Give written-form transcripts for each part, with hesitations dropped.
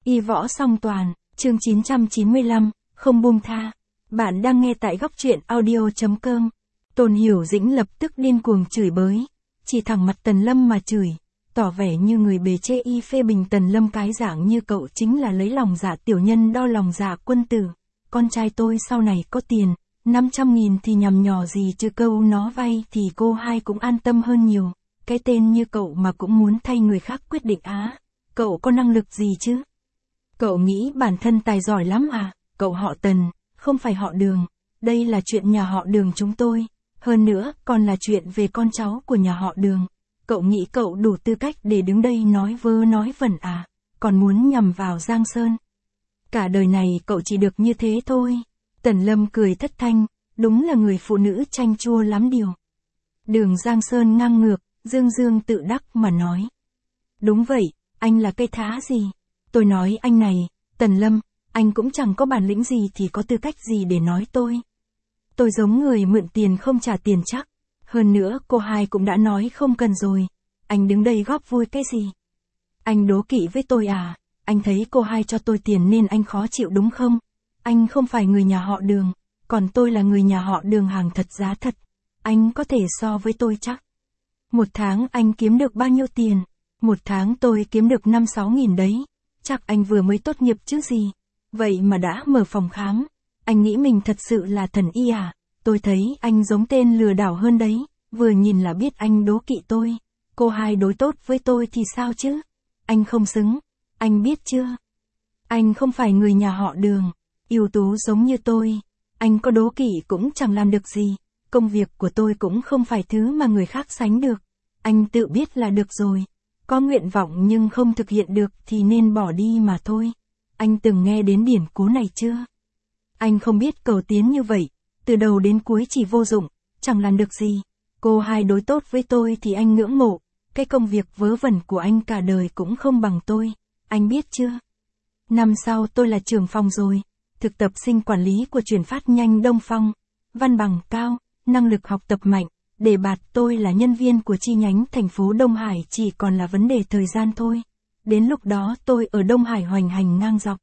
Y võ song toàn, chương 995, không buông tha. Bạn đang nghe tại góc truyện audio.com. Tôn Hiểu Dĩnh lập tức điên cuồng chửi bới, chỉ thẳng mặt Tần Lâm mà chửi, tỏ vẻ như người bề chê y phê bình Tần Lâm cái dạng như cậu chính là lấy lòng dạ tiểu nhân đo lòng dạ quân tử. Con trai tôi sau này có tiền, 500.000 thì nhằm nhò gì chứ câu nó vay thì cô hai cũng an tâm hơn nhiều. Cái tên như cậu mà cũng muốn thay người khác quyết định á, cậu có năng lực gì chứ? Cậu nghĩ bản thân tài giỏi lắm à? Cậu họ Tần, không phải họ Đường. Đây là chuyện nhà họ Đường chúng tôi. Hơn nữa, còn là chuyện về con cháu của nhà họ Đường. Cậu nghĩ cậu đủ tư cách để đứng đây nói vơ nói vẩn à? Còn muốn nhằm vào Giang Sơn. Cả đời này cậu chỉ được như thế thôi. Tần Lâm cười thất thanh, đúng là người phụ nữ chanh chua lắm điều. Đường Giang Sơn ngang ngược, dương dương tự đắc mà nói. Đúng vậy, anh là cây thá gì? Tôi nói anh này, Tần Lâm, anh cũng chẳng có bản lĩnh gì thì có tư cách gì để nói tôi. Tôi giống người mượn tiền không trả tiền chắc. Hơn nữa cô hai cũng đã nói không cần rồi. Anh đứng đây góp vui cái gì? Anh đố kỵ với tôi à? Anh thấy cô hai cho tôi tiền nên anh khó chịu đúng không? Anh không phải người nhà họ Đường, còn tôi là người nhà họ Đường hàng thật giá thật. Anh có thể so với tôi chắc. Một tháng anh kiếm được bao nhiêu tiền? Một tháng tôi kiếm được 5-6 nghìn đấy. Chắc anh vừa mới tốt nghiệp chứ gì. Vậy mà đã mở phòng khám. Anh nghĩ mình thật sự là thần y à? Tôi thấy anh giống tên lừa đảo hơn đấy. Vừa nhìn là biết anh đố kỵ tôi. Cô hai đối tốt với tôi thì sao chứ? Anh không xứng. Anh biết chưa? Anh không phải người nhà họ Đường. Ưu tú giống như tôi. Anh có đố kỵ cũng chẳng làm được gì. Công việc của tôi cũng không phải thứ mà người khác sánh được. Anh tự biết là được rồi. Có nguyện vọng nhưng không thực hiện được thì nên bỏ đi mà thôi. Anh từng nghe đến điển cố này chưa? Anh không biết cầu tiến như vậy, từ đầu đến cuối chỉ vô dụng, chẳng làm được gì. Cô hai đối tốt với tôi thì anh ngưỡng mộ, cái công việc vớ vẩn của anh cả đời cũng không bằng tôi, anh biết chưa? Năm sau tôi là trưởng phòng rồi, thực tập sinh quản lý của chuyển phát nhanh Đông Phong, văn bằng cao, năng lực học tập mạnh. Đề bạt tôi là nhân viên của chi nhánh thành phố Đông Hải chỉ còn là vấn đề thời gian thôi. Đến lúc đó tôi ở Đông Hải hoành hành ngang dọc.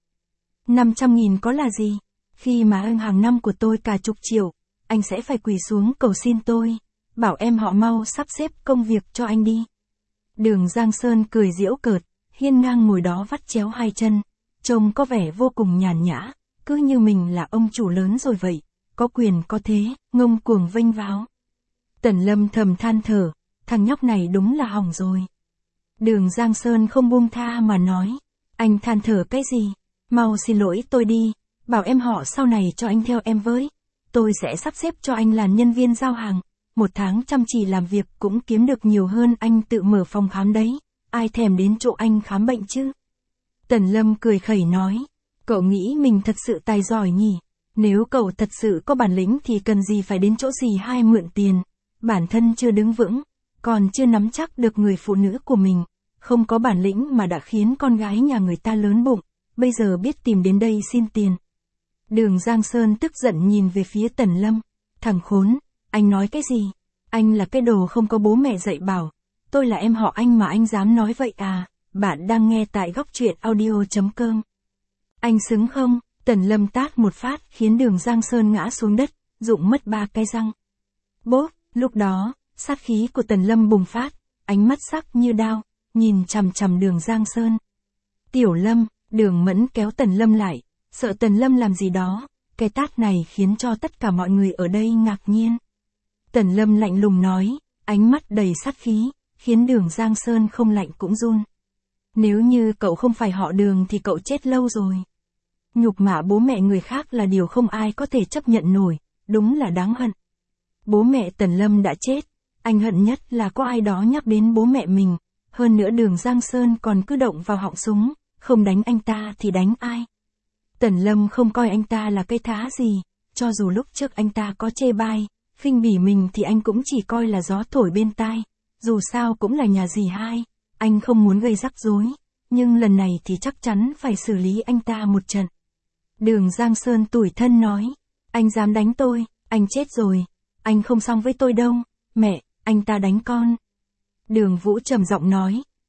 500.000 có là gì? Khi mà ưng hàng năm của tôi cả chục triệu, anh sẽ phải quỳ xuống cầu xin tôi. Bảo em họ mau sắp xếp công việc cho anh đi. Đường Giang Sơn cười giễu cợt, hiên ngang ngồi đó vắt chéo hai chân. Trông có vẻ vô cùng nhàn nhã, cứ như mình là ông chủ lớn rồi vậy. Có quyền có thế, ngông cuồng vênh váo. Tần Lâm thầm than thở, thằng nhóc này đúng là hỏng rồi. Đường Giang Sơn không buông tha mà nói, anh than thở cái gì? Mau xin lỗi tôi đi, bảo em họ sau này cho anh theo em với. Tôi sẽ sắp xếp cho anh làm nhân viên giao hàng, một tháng chăm chỉ làm việc cũng kiếm được nhiều hơn anh tự mở phòng khám đấy. Ai thèm đến chỗ anh khám bệnh chứ? Tần Lâm cười khẩy nói, cậu nghĩ mình thật sự tài giỏi nhỉ? Nếu cậu thật sự có bản lĩnh thì cần gì phải đến chỗ dì hai mượn tiền. Bản thân chưa đứng vững, còn chưa nắm chắc được người phụ nữ của mình, không có bản lĩnh mà đã khiến con gái nhà người ta lớn bụng, bây giờ biết tìm đến đây xin tiền. Đường Giang Sơn tức giận nhìn về phía Tần Lâm, thằng khốn, anh nói cái gì? Anh là cái đồ không có bố mẹ dạy bảo, tôi là em họ anh mà anh dám nói vậy à? Bạn đang nghe tại góc truyện audio.com. Anh xứng không? Tần Lâm tát một phát khiến đường Giang Sơn ngã xuống đất, rụng mất 3 cái răng. Bốp! Lúc đó, sát khí của Tần Lâm bùng phát, ánh mắt sắc như đao, nhìn chằm chằm đường Giang Sơn. Tiểu Lâm, Đường Mẫn kéo Tần Lâm lại, sợ Tần Lâm làm gì đó, cái tát này khiến cho tất cả mọi người ở đây ngạc nhiên. Tần Lâm lạnh lùng nói, ánh mắt đầy sát khí, khiến đường Giang Sơn không lạnh cũng run. Nếu như cậu không phải họ Đường thì cậu chết lâu rồi. Nhục mạ bố mẹ người khác là điều không ai có thể chấp nhận nổi, đúng là đáng hận. Bố mẹ Tần Lâm đã chết, anh hận nhất là có ai đó nhắc đến bố mẹ mình, hơn nữa đường Giang Sơn còn cứ động vào họng súng, không đánh anh ta thì đánh ai. Tần Lâm không coi anh ta là cây thá gì, cho dù lúc trước anh ta có chê bai, khinh bỉ mình thì anh cũng chỉ coi là gió thổi bên tai, dù sao cũng là nhà dì hai, anh không muốn gây rắc rối, nhưng lần này thì chắc chắn phải xử lý anh ta một trận. Đường Giang Sơn tủi thân nói, anh dám đánh tôi, anh chết rồi. Anh không xong với tôi đâu, mẹ, anh ta đánh con. Đường Vũ trầm giọng nói,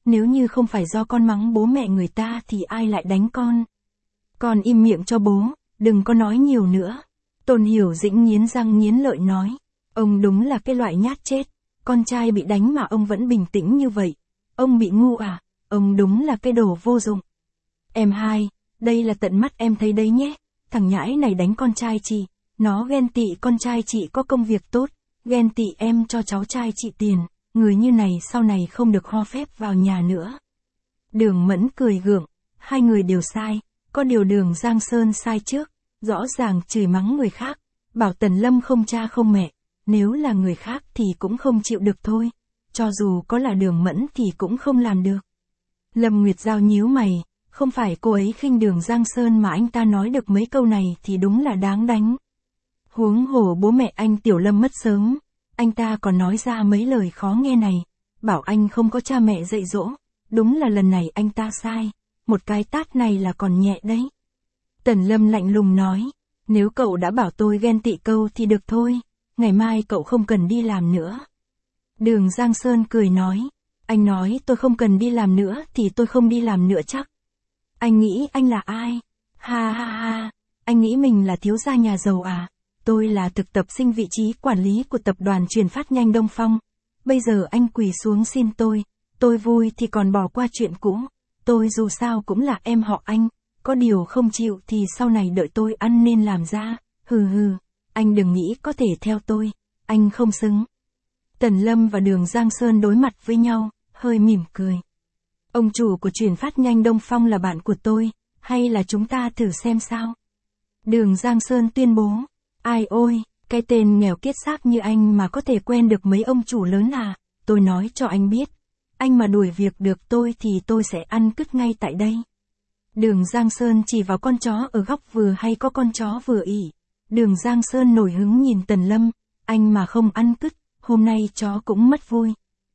Nếu như không phải do con mắng bố mẹ người ta thì ai lại đánh con? Con im miệng cho bố, đừng có nói nhiều nữa. Tôn Hiểu Dĩnh nghiến răng nghiến lợi nói. Ông đúng là cái loại nhát chết. Con trai bị đánh mà ông vẫn bình tĩnh như vậy. Ông bị ngu à? Ông đúng là cái đồ vô dụng. Em hai, đây là tận mắt em thấy đấy nhé. Thằng nhãi này đánh con trai chị. Nó ghen tị con trai chị có công việc tốt. Ghen tị em cho cháu trai chị tiền. Người như này sau này không được ho phép vào nhà nữa. Đường Mẫn cười gượng. Hai người đều sai. Có điều Đường Giang Sơn sai trước. Rõ ràng chửi mắng người khác. Bảo Tần Lâm không cha không mẹ. Nếu là người khác thì cũng không chịu được thôi. Cho dù có là Đường Mẫn thì cũng không làm được. Lâm Nguyệt Giao nhíu mày. Không phải cô ấy khinh Đường Giang Sơn mà anh ta nói được mấy câu này thì đúng là đáng đánh. Huống hồ bố mẹ anh Tiểu Lâm mất sớm. Anh ta còn nói ra mấy lời khó nghe này. Bảo anh không có cha mẹ dạy dỗ. Đúng là lần này anh ta sai. Một cái tát này là còn nhẹ đấy. Tần Lâm lạnh lùng nói. Nếu cậu đã bảo tôi ghen tị câu thì được thôi. Ngày mai cậu không cần đi làm nữa. Đường Giang Sơn cười nói. Anh nói tôi không cần đi làm nữa thì tôi không đi làm nữa chắc. Anh nghĩ anh là ai? Ha ha ha. Anh nghĩ mình là thiếu gia nhà giàu à? Tôi là thực tập sinh vị trí quản lý của tập đoàn truyền phát nhanh Đông Phong. Bây giờ anh quỳ xuống xin tôi vui thì còn bỏ qua chuyện cũ. Tôi dù sao cũng là em họ anh, có điều không chịu thì sau này đợi tôi ăn nên làm ra, hừ hừ, anh đừng nghĩ có thể theo tôi, anh không xứng. Tần Lâm và Đường Giang Sơn đối mặt với nhau, hơi mỉm cười. Ông chủ của truyền phát nhanh Đông Phong là bạn của tôi, hay là chúng ta thử xem sao? Đường Giang Sơn tuyên bố. Ai ôi, cái tên nghèo kiết xác như anh mà có thể quen được mấy ông chủ lớn à, tôi nói cho anh biết. Anh mà đuổi việc được tôi thì tôi sẽ ăn cứt ngay tại đây. Đường Giang Sơn chỉ vào con chó ở góc vừa hay có con chó vừa ỉ. Đường Giang Sơn nổi hứng nhìn Tần Lâm, anh mà không ăn cứt, hôm nay chó cũng mất vui.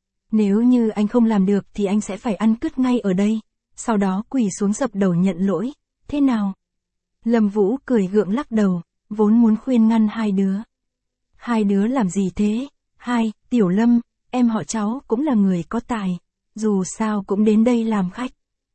Nếu như anh không làm được thì anh sẽ phải ăn cứt ngay ở đây, sau đó quỳ xuống dập đầu nhận lỗi, thế nào? Lâm Vũ cười gượng lắc đầu, vốn muốn khuyên ngăn hai đứa. Hai đứa làm gì thế? Hai, Tiểu Lâm, em họ cháu cũng là người có tài, dù sao cũng đến đây làm khách.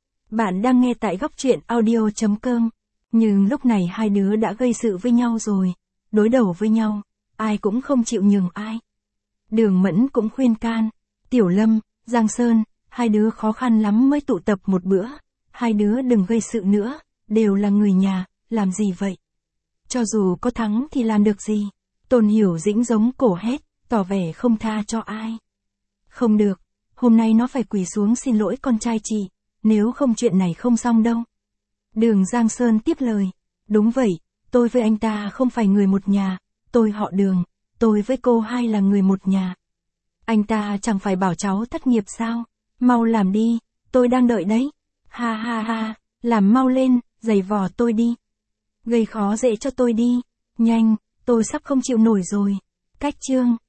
Bạn đang nghe tại góc truyện audio.com, nhưng lúc này hai đứa đã gây sự với nhau rồi, đối đầu với nhau, ai cũng không chịu nhường ai. Đường Mẫn cũng khuyên can, Tiểu Lâm, Giang Sơn, hai đứa khó khăn lắm mới tụ tập một bữa, hai đứa đừng gây sự nữa, đều là người nhà, làm gì vậy? Cho dù có thắng thì làm được gì? Tôn Hiểu Dĩnh giống cổ hét, tỏ vẻ không tha cho ai. Không được, hôm nay nó phải quỳ xuống xin lỗi con trai chị, nếu không chuyện này không xong đâu. Đường Giang Sơn tiếp lời, đúng vậy, tôi với anh ta không phải người một nhà, tôi họ Đường, tôi với cô hai là người một nhà. Anh ta chẳng phải bảo cháu thất nghiệp sao, mau làm đi, tôi đang đợi đấy. Ha ha ha, làm mau lên, giày vò tôi đi. Gây khó dễ cho tôi đi, nhanh, tôi sắp không chịu nổi rồi. Cách chương